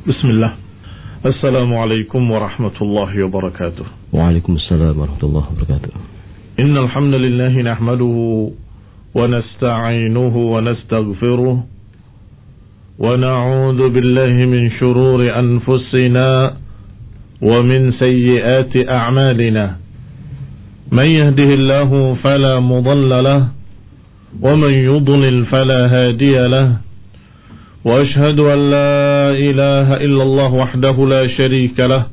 Bismillah. Assalamualaikum warahmatullahi wabarakatuh. Waalaikumsalam warahmatullahi wabarakatuh. Innal hamdalillah nahmaduhu wa nasta'inuhu wa nastaghfiruh wa na'udzu billahi min shururi anfusina wa min sayyiati a'malina. Man yahdihillahu fala mudilla lahu wa man yudlil fala hadiya lahu. وأشهد أن لا إله إلا الله وحده لا شريك له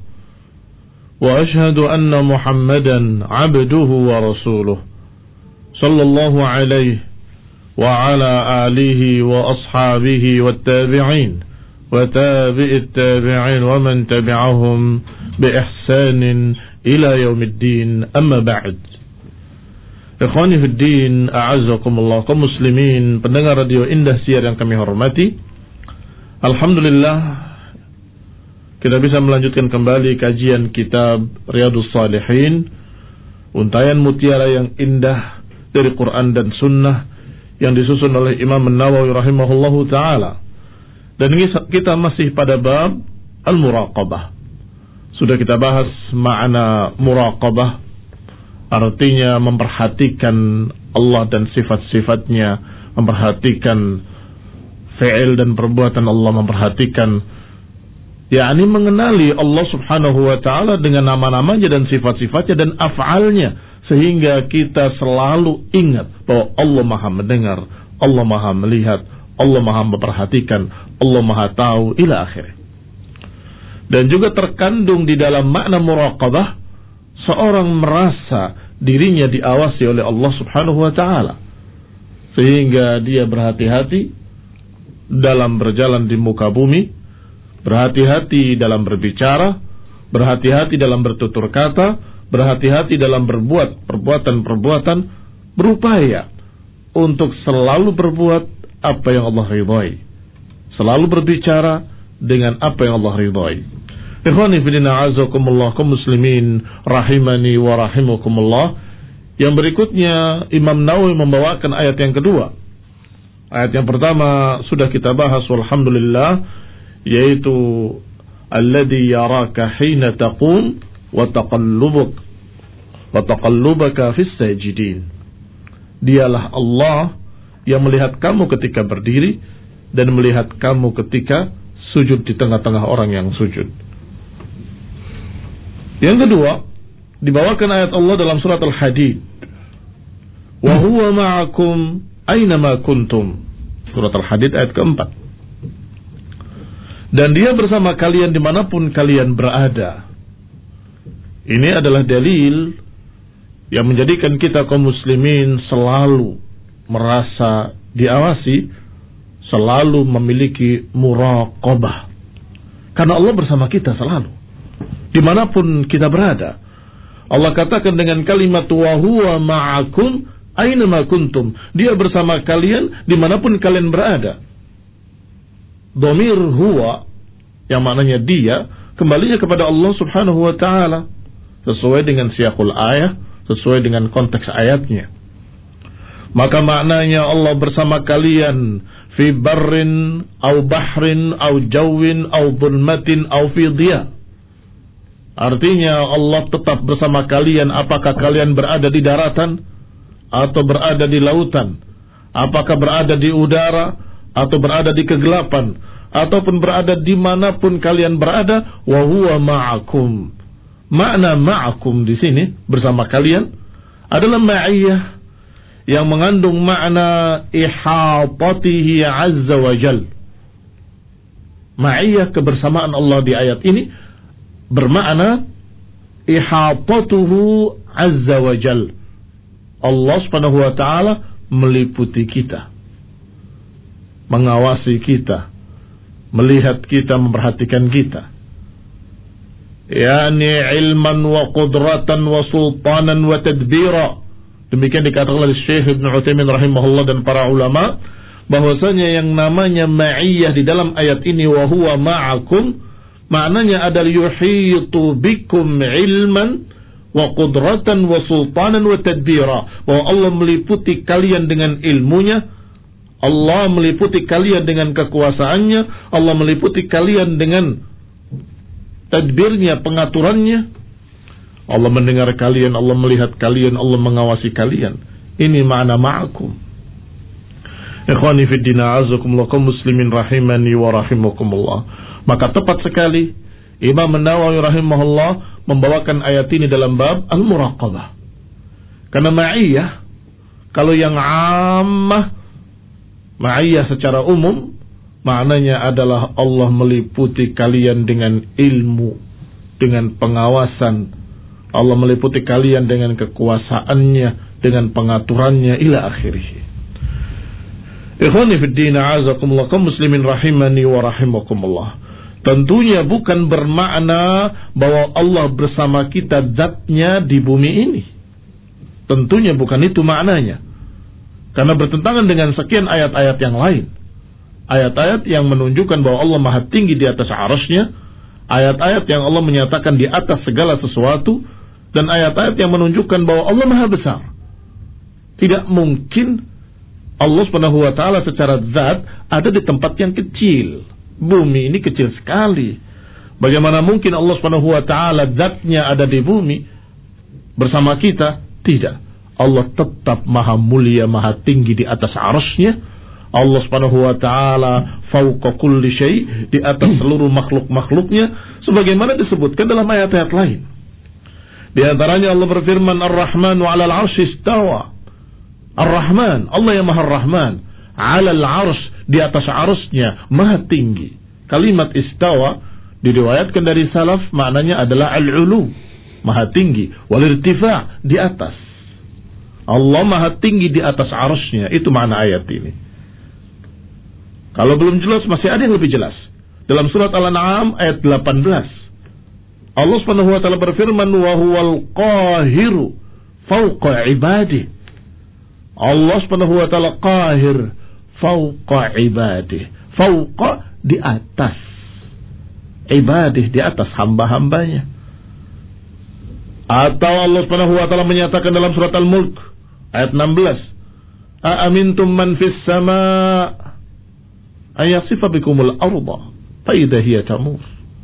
وأشهد أن محمدا عبده ورسوله صلى الله عليه وعلى آله وأصحابه والتابعين وتابع التابعين ومن تبعهم بإحسان إلى يوم الدين أما بعد. Ikhwani fi din, a'azzakumullah, kaum muslimin, pendengar radio Indah Siar yang kami hormati. Alhamdulillah, kita bisa melanjutkan kembali kajian kitab Riyadhus Shalihin, untayan mutiara yang indah dari Quran dan Sunnah yang disusun oleh Imam An-Nawawi rahimahullahu ta'ala. Dan kita masih pada bab Al-Muraqabah. Sudah kita bahas makna muraqabah, artinya memperhatikan Allah dan sifat-sifatnya, memperhatikan fi'il dan perbuatan Allah, memperhatikan, yakni mengenali Allah subhanahu wa ta'ala dengan nama-namanya dan sifat-sifatnya dan af'alnya, sehingga kita selalu ingat bahwa Allah maha mendengar, Allah maha melihat, Allah maha memperhatikan, Allah maha tahu, ila akhirnya. Dan juga terkandung di dalam makna muraqabah, seorang merasa dirinya diawasi oleh Allah subhanahu wa ta'ala, sehingga dia berhati-hati dalam berjalan di muka bumi, berhati-hati dalam berbicara, berhati-hati dalam bertutur kata, berhati-hati dalam berbuat perbuatan-perbuatan, berupaya untuk selalu berbuat apa yang Allah ridhai, selalu berbicara dengan apa yang Allah ridhai. Ikhwani fillah, a'azzakumullah, kaum muslimin rahimani wa rahimakumullah. Yang berikutnya Imam Nawawi membawakan ayat yang kedua. Ayat yang pertama sudah kita bahas, walhamdulillah, yaitu alladzi yaraka hina taqum wa taqallubaka fis sajidin. Dialah Allah yang melihat kamu ketika berdiri dan melihat kamu ketika sujud di tengah-tengah orang yang sujud. Yang kedua, dibawakan ayat Allah dalam surat Al-Hadid. Wa huwa ma'akum aynama kuntum. Surat Al-Hadid ayat keempat. Dan dia bersama kalian dimanapun kalian berada. Ini adalah dalil yang menjadikan kita kaum muslimin selalu merasa diawasi, selalu memiliki muraqabah. Karena Allah bersama kita selalu, dimanapun kita berada. Allah katakan dengan kalimat wa huwa ma'akum aynama kuntum. Dia bersama kalian dimanapun kalian berada. Dhamir huwa, yang maknanya dia, kembalinya kepada Allah subhanahu wa ta'ala, sesuai dengan siyaqul ayah, sesuai dengan konteks ayatnya. Maka maknanya Allah bersama kalian fi barrin au bahrin au jawin au dhulmatin au fi dhiya. Artinya Allah tetap bersama kalian apakah kalian berada di daratan atau berada di lautan, apakah berada di udara atau berada di kegelapan, ataupun berada dimanapun kalian berada. Wa huwa ma'akum. Makna ma'akum di sini bersama kalian adalah ma'iyah yang mengandung makna ihatatihi azza wa jal. Ma'iyah, kebersamaan Allah di ayat ini bermakna ihatatuhu azza wa jal. Allah subhanahu wa ta'ala meliputi kita, mengawasi kita, melihat kita, memperhatikan kita. Yani ilman wa qudratan wa sultanan wa tadbira. Demikian dikatakan oleh Syekh Ibn Utsaimin rahimahullah dan para ulama, bahwasanya yang namanya ma'iyah di dalam ayat ini wa huwa ma'akum, maknanya adalah yuhitu bikum ilman wa qudratan wa sultanan wa tadbira, bahwa Allah meliputi kalian dengan ilmunya, Allah meliputi kalian dengan kekuasaannya, Allah meliputi kalian dengan tadbirnya, pengaturannya. Allah mendengar kalian, Allah melihat kalian, Allah mengawasi kalian. Ini makna ma'akum. Ikhwani fi din, a'azakumullah, kaum muslimin rahimani wa rahimakumullah. Maka tepat sekali Imam Nawawi rahimahullah membawakan ayat ini dalam bab al-muraqabah. Karena ma'iyah, kalau yang ammah, ma'iyah secara umum, maknanya adalah Allah meliputi kalian dengan ilmu, dengan pengawasan. Allah meliputi kalian dengan kekuasaannya, dengan pengaturannya, ila akhirih. Ikhwani fid din, a'azakumullah, kaum muslimin rahimani wa rahimakumullah. Tentunya bukan bermakna bahwa Allah bersama kita zatnya di bumi ini. Tentunya bukan itu maknanya. Karena bertentangan dengan sekian ayat-ayat yang lain. Ayat-ayat yang menunjukkan bahwa Allah maha tinggi di atas arasy-Nya. Ayat-ayat yang Allah menyatakan di atas segala sesuatu. Dan ayat-ayat yang menunjukkan bahwa Allah maha besar. Tidak mungkin Allah Subhanahu wa ta'ala secara zat ada di tempat yang kecil. Bumi ini kecil sekali. Bagaimana mungkin Allah Subhanahu wa ta'ala zatnya ada di bumi bersama kita? Tidak. Allah tetap maha mulia, maha tinggi di atas arasy-Nya. Allah Subhanahu wa ta'ala fauqa kulli syai', di atas seluruh makhluk-makhluknya, sebagaimana disebutkan dalam ayat-ayat lain. Di antaranya Allah berfirman, Ar-Rahman wa 'alal 'arsy istawa. Ar-Rahman, Allah yang maha Rahman, 'alal 'arsy, di atas arasy-Nya, maha tinggi. Kalimat istawa diriwayatkan dari salaf, maknanya adalah al-'ulu, maha tinggi, wal irtifa', di atas. Allah maha tinggi di atas arasy-Nya, itu makna ayat ini. Kalau belum jelas, masih ada yang lebih jelas. Dalam surat Al-An'am ayat 18. Allah Subhanahu wa ta'ala berfirman, wa huwal qahiru fawqa ibadih. Allah Subhanahu wa ta'ala qahir fawqa ibadih. Fawqa, di atas. Ibadih, di atas hamba-hambanya. Atau Allah Subhanahu wa ta'ala menyatakan dalam surat Al-Mulk ayat 16, A'amintum man fis sama' ayasifa bikumul arda fa idza hiya tamur.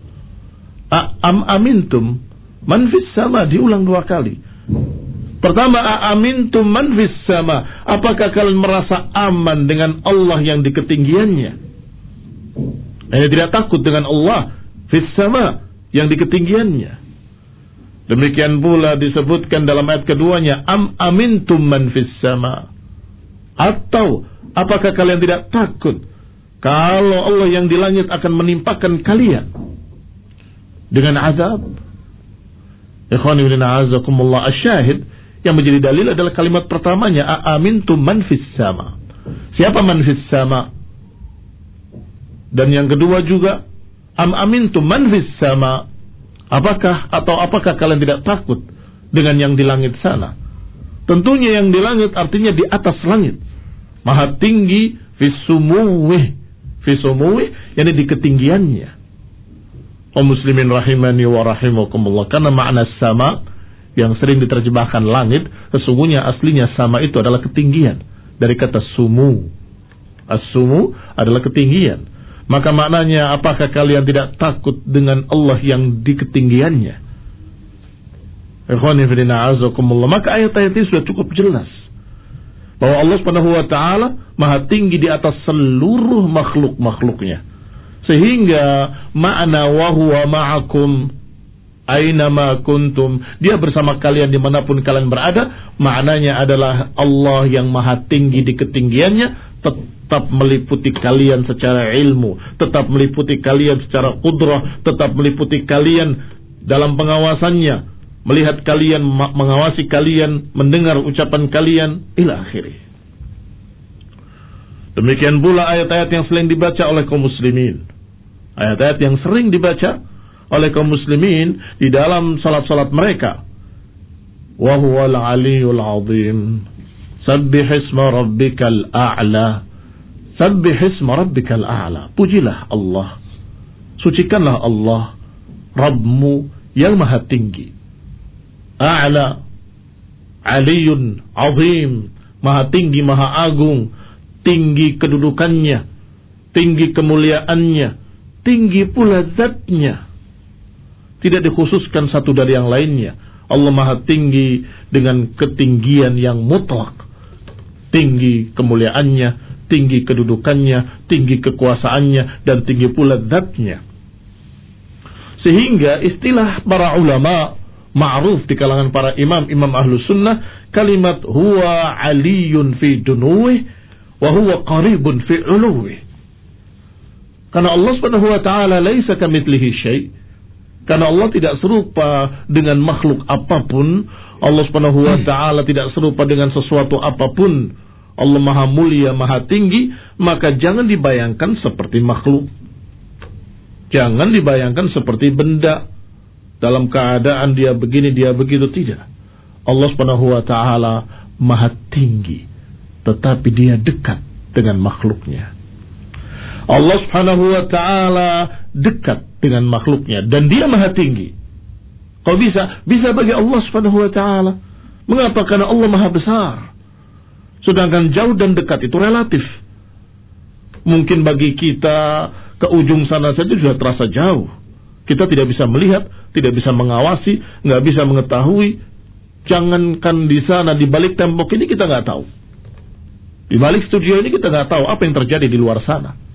Amintum man fis sama, diulang 2 kali. Pertama, amintum man fis sama, apakah kalian merasa aman dengan Allah yang di ketinggiannya? Anda tidak takut dengan Allah fis sama, yang di ketinggiannya. Demikian pula disebutkan dalam ayat keduanya, amintum man fis sama. Atau apakah kalian tidak takut kalau Allah yang di langit akan menimpakan kalian dengan azab? Ikhwani wa a'azakumullah, asyahid yang menjadi dalil adalah kalimat pertamanya, a'amintum man fis sama. Siapa man fis sama? Dan yang kedua juga, amintum man fis sama. Apakah kalian tidak takut dengan yang di langit sana? Tentunya yang di langit artinya di atas langit. Maha tinggi fis sumuwih, yakni di ketinggiannya. Muslimin rahimani wa rahimakumullah. Karena makna sama yang sering diterjemahkan langit, sesungguhnya aslinya sama itu adalah ketinggian. Dari kata sumu. As-sumu adalah ketinggian. Maka maknanya, apakah kalian tidak takut dengan Allah yang di ketinggiannya? Ikhwani fillah a'azakumullah. Maka ayat-ayat ini sudah cukup jelas bahwa Allah Subhanahu wa ta'ala maha tinggi di atas seluruh makhluk-makhluknya. Sehingga makna wa huwa ma'akum aynama kuntum, dia bersama kalian dimanapun kalian berada, maknanya adalah Allah yang maha tinggi di ketinggiannya tetap meliputi kalian secara ilmu, tetap meliputi kalian secara qudrah, tetap meliputi kalian dalam pengawasannya, melihat kalian, mengawasi kalian, mendengar ucapan kalian, ila akhirih. Demikian pula ayat-ayat yang sering dibaca oleh kaum muslimin. Ayat-ayat yang sering dibaca oleh kaum muslimin di dalam salat-salat mereka. Wa huwal aliyyul azim. Sabbih isma rabbikal a'la. Sabbih isma rabbikal a'la. Pujilah Allah. Sucikanlah Allah, Rabbmu yang maha tinggi. A'la, aliyun azim, maha tinggi, maha agung. tinggi kedudukannya, tinggi kemuliaannya, tinggi pula zatnya. Tidak dikhususkan satu dari yang lainnya. Allah maha tinggi dengan ketinggian yang mutlak. Tinggi kemuliaannya, tinggi kedudukannya, tinggi kekuasaannya, dan tinggi pula zatnya. Sehingga istilah para ulama ma'ruf di kalangan para imam ahlu sunnah, kalimat huwa aliyun fi dunuwih wa huwa qaribun fi uluwih. Karena Allah subhanahu wa ta'ala laisa kamitslihi syai'. Karena Allah tidak serupa dengan makhluk apapun. Allah subhanahu wa ta'ala tidak serupa dengan sesuatu apapun. Allah maha mulia, maha tinggi. Maka jangan dibayangkan seperti makhluk. Jangan dibayangkan seperti benda. Dalam keadaan dia begini, dia begitu. Tidak. Allah subhanahu wa ta'ala maha tinggi. Tetapi dia dekat dengan makhluknya. Allah subhanahu wa ta'ala dekat dengan makhluknya. Dan dia maha tinggi. Kau bisa bagi Allah subhanahu wa ta'ala. Mengapa? Karena Allah maha besar. Sedangkan jauh dan dekat itu relatif. Mungkin bagi kita ke ujung sana saja sudah terasa jauh. Kita tidak bisa melihat, tidak bisa mengawasi, nggak bisa mengetahui. Jangankan di sana, di balik tembok ini kita nggak tahu. Di balik studio ini kita nggak tahu apa yang terjadi di luar sana.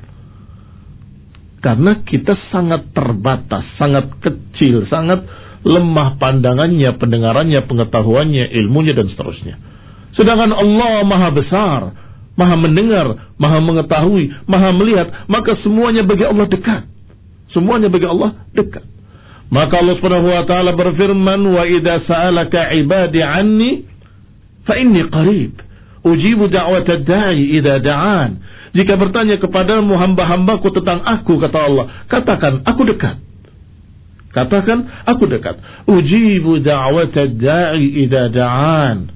Karena kita sangat terbatas, sangat kecil, sangat lemah pandangannya, pendengarannya, pengetahuannya, ilmunya, dan seterusnya. Sedangkan Allah maha besar, maha mendengar, maha mengetahui, maha melihat. Maka semuanya bagi Allah dekat. Semuanya bagi Allah dekat. Maka Allah subhanahu wa ta'ala berfirman, wa idza sa'alaka ibadi anni fa inni qarib ujibu da'watad da'i idza da'an. Jika bertanya kepadamu hamba-hambaku tentang aku, kata Allah, katakan aku dekat. Katakan aku dekat. Ujibu da'watad da'i idza da'an.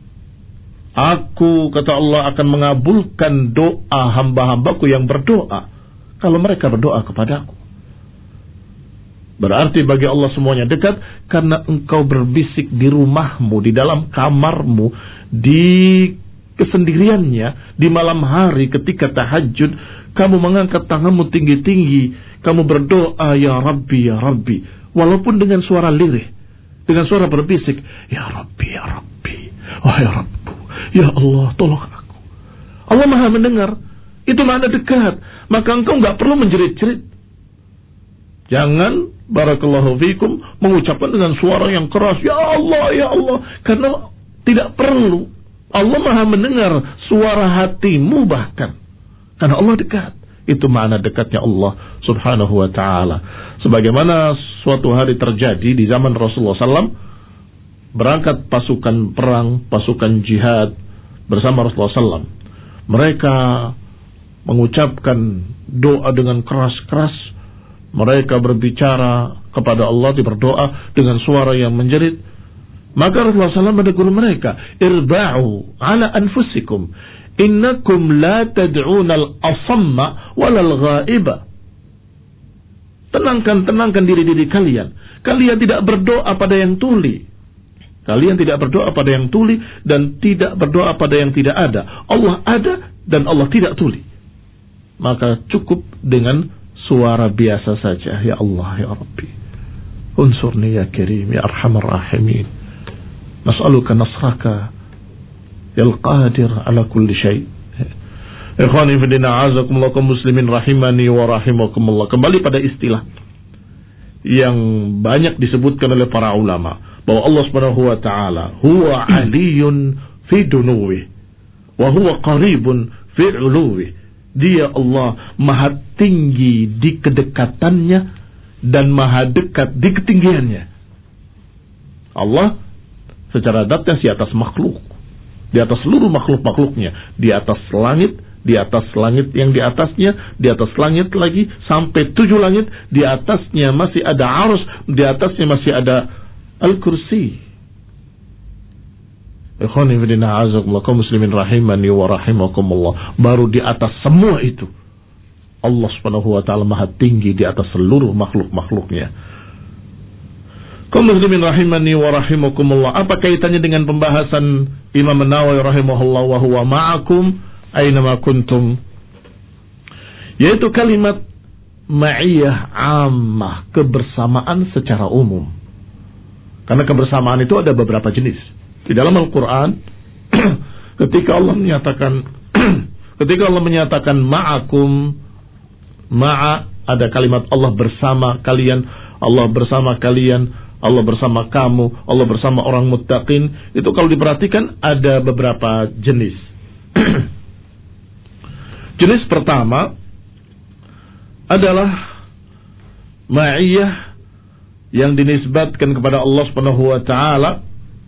Aku, kata Allah, akan mengabulkan doa hamba-hambaku yang berdoa kalau mereka berdoa kepadaku. Berarti bagi Allah semuanya dekat karena engkau berbisik di rumahmu, di dalam kamarmu, di kesendiriannya, di malam hari ketika tahajud, kamu mengangkat tanganmu tinggi-tinggi, kamu berdoa, ya Rabbi, ya Rabbi, walaupun dengan suara lirih, dengan suara berbisik, ya Rabbi, ya Rabbi, wahai Rabbu, ya Allah, tolong aku. Allah maha mendengar, itu makna dekat. Maka engkau nggak perlu menjerit-jerit. Jangan, barakallahu fikum, mengucapkan dengan suara yang keras, ya Allah, ya Allah, karena tidak perlu. Allah maha mendengar suara hatimu bahkan. Karena Allah dekat. Itu makna dekatnya Allah subhanahu wa ta'ala. Sebagaimana suatu hari terjadi di zaman Rasulullah SAW. Berangkat pasukan perang, pasukan jihad bersama Rasulullah SAW. Mereka mengucapkan doa dengan keras-keras. Mereka berbicara kepada Allah, berdoa dengan suara yang menjerit. Maka Rasulullah SAW menegur mereka, irba'u ala anfusikum, innakum la tad'una al-asamma walal ghaiba. Tenangkan diri kalian. Kalian tidak berdoa pada yang tuli. Kalian tidak berdoa pada yang tuli dan tidak berdoa pada yang tidak ada. Allah ada dan Allah tidak tuli. Maka cukup dengan suara biasa saja. Ya Allah, ya Rabbi, unsurni ya Karim, ya Arhamar Rahimin. Nas'aluka nasraka yal qadir ala kulli syai'. Ikhwani fillah, a'azakumullah, kaum muslimin rahimani wa rahimakumullah. Kembali pada istilah yang banyak disebutkan oleh para ulama, bahwa Allah Subhanahu wa ta'ala huwa aliyun fi dunuwih wa huwa qaribun fi uluwih. Dia Allah maha tinggi di kedekatannya dan maha dekat di ketinggiannya. Allah secara zatnya di atas makhluk, di atas seluruh makhluk-makhluknya, di atas langit, di atas langit yang di atasnya, di atas langit lagi sampai 7 langit, di atasnya masih ada arus, di atasnya masih ada al-kursi. Ikhwani fillah, a'azakumullah, kaum muslimin rahimani wa rahimakumullah. Baru di atas semua itu Allah Subhanahu wa ta'ala maha tinggi di atas seluruh makhluk-makhluknya. Kaum muslimin rahimani wa rahimakumullah. Apa kaitannya dengan pembahasan Imam Nawawi rahimahullah wa huwa ma'akum aynama kuntum, yaitu kalimat ma'iyah ammah, kebersamaan secara umum. Karena kebersamaan itu ada beberapa jenis. Di dalam Al-Quran ketika Allah menyatakan ma'akum, ma'a, ada kalimat Allah bersama kalian, Allah bersama kalian, Allah bersama kamu, Allah bersama orang muttaqin. Itu kalau diperhatikan ada beberapa jenis. Jenis pertama adalah ma'iyah yang dinisbatkan kepada Allah Subhanahu wa taala,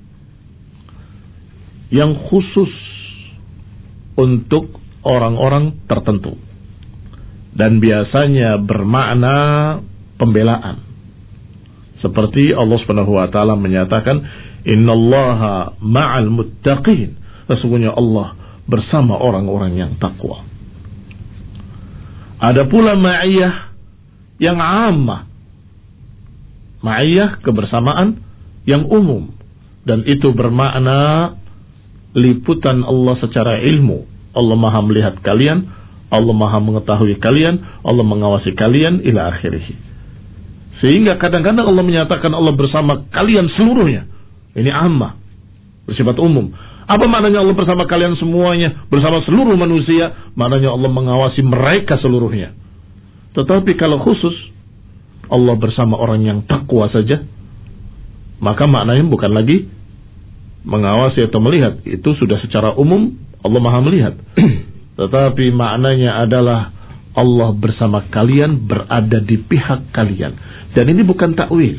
yang khusus untuk orang-orang tertentu dan biasanya bermakna pembelaan. Seperti Allah Subhanahu wa taala menyatakan, innallaha ma'al muttaqin, sesungguhnya Allah bersama orang-orang yang takwa. Ada pula ma'iyah yang ammah, ma'iyah kebersamaan yang umum, dan itu bermakna liputan Allah secara ilmu. Allah maha melihat kalian, Allah maha mengetahui kalian, Allah mengawasi kalian, ila akhirih. Sehingga kadang-kadang Allah menyatakan Allah bersama kalian seluruhnya. Ini ammah, bersifat umum. Apa maknanya Allah bersama kalian semuanya, bersama seluruh manusia? Maknanya Allah mengawasi mereka seluruhnya. Tetapi kalau khusus Allah bersama orang yang takwa saja, maka maknanya bukan lagi mengawasi atau melihat. Itu sudah secara umum Allah maha melihat. Tetapi maknanya adalah Allah bersama kalian, berada di pihak kalian. Dan ini bukan takwil.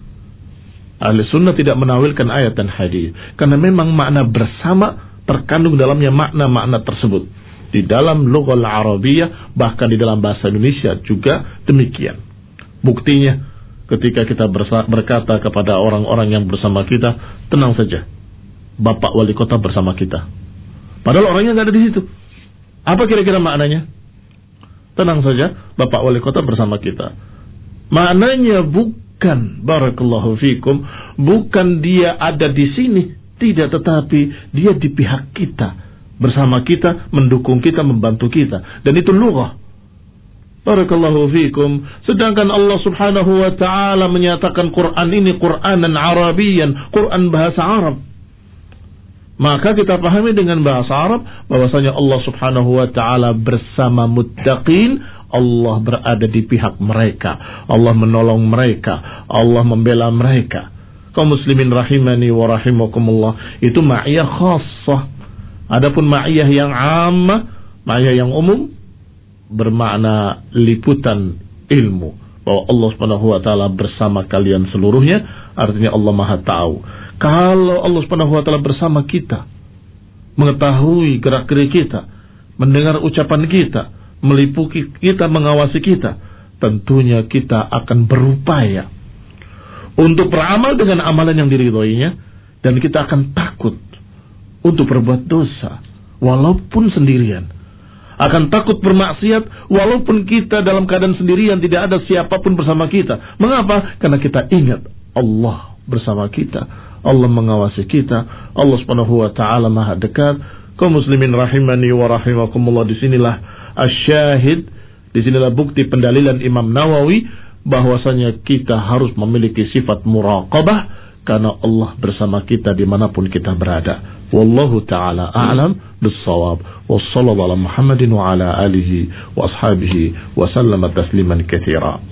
Ahli sunnah tidak menawilkan ayat dan hadis, karena memang makna bersama terkandung dalamnya makna-makna tersebut. Di dalam lughah Arabiyah, bahkan di dalam bahasa Indonesia juga demikian. Buktinya ketika kita berkata kepada orang-orang yang bersama kita, tenang saja, Bapak Wali Kota bersama kita. Padahal orangnya nggak ada di situ. Apa kira-kira maknanya? Tenang saja, Bapak Wali Kota bersama kita. Maknanya bukan, barakallahu fikum, bukan dia ada di sini, tidak, tetapi dia di pihak kita, bersama kita, mendukung kita, membantu kita. Dan itu lughah. Barakallahu fikum. Sedangkan Allah Subhanahu wa taala menyatakan Quran ini Quranan Arabiyan, Quran bahasa Arab. Maka kita pahami dengan bahasa Arab bahwasanya Allah Subhanahu wa taala bersama muttaqin. Allah berada di pihak mereka, Allah menolong mereka, Allah membela mereka. Kaum muslimin rahimani wa rahimakumullah, itu ma'iyah khassah. Adapun ma'iyah yang ammah, ma'iyah yang umum, bermakna liputan ilmu, bahwa Allah Subhanahu wa taala bersama kalian seluruhnya, artinya Allah Maha tahu. Kalau Allah Subhanahu wa taala bersama kita, mengetahui gerak-gerik kita, mendengar ucapan kita, meliputi kita, mengawasi kita, tentunya kita akan berupaya untuk beramal dengan amalan yang diridhoinya, dan kita akan takut untuk berbuat dosa walaupun sendirian, akan takut bermaksiat walaupun kita dalam keadaan sendirian, tidak ada siapapun bersama kita. Mengapa? Karena kita ingat Allah bersama kita, Allah mengawasi kita, Allah Subhanahu wa taala Maha dekat. Kaum muslimin rahimani wa rahimakumullah, disinilah asyahid, disinilah bukti pendalilan Imam Nawawi bahwasanya kita harus memiliki sifat muraqabah, karena Allah bersama kita dimanapun kita berada. Wallahu ta'ala a'lam bis-shawab. Wassallallahu ala Muhammadin wa ala alihi wa ashabihi wa sallama tasliman katsira.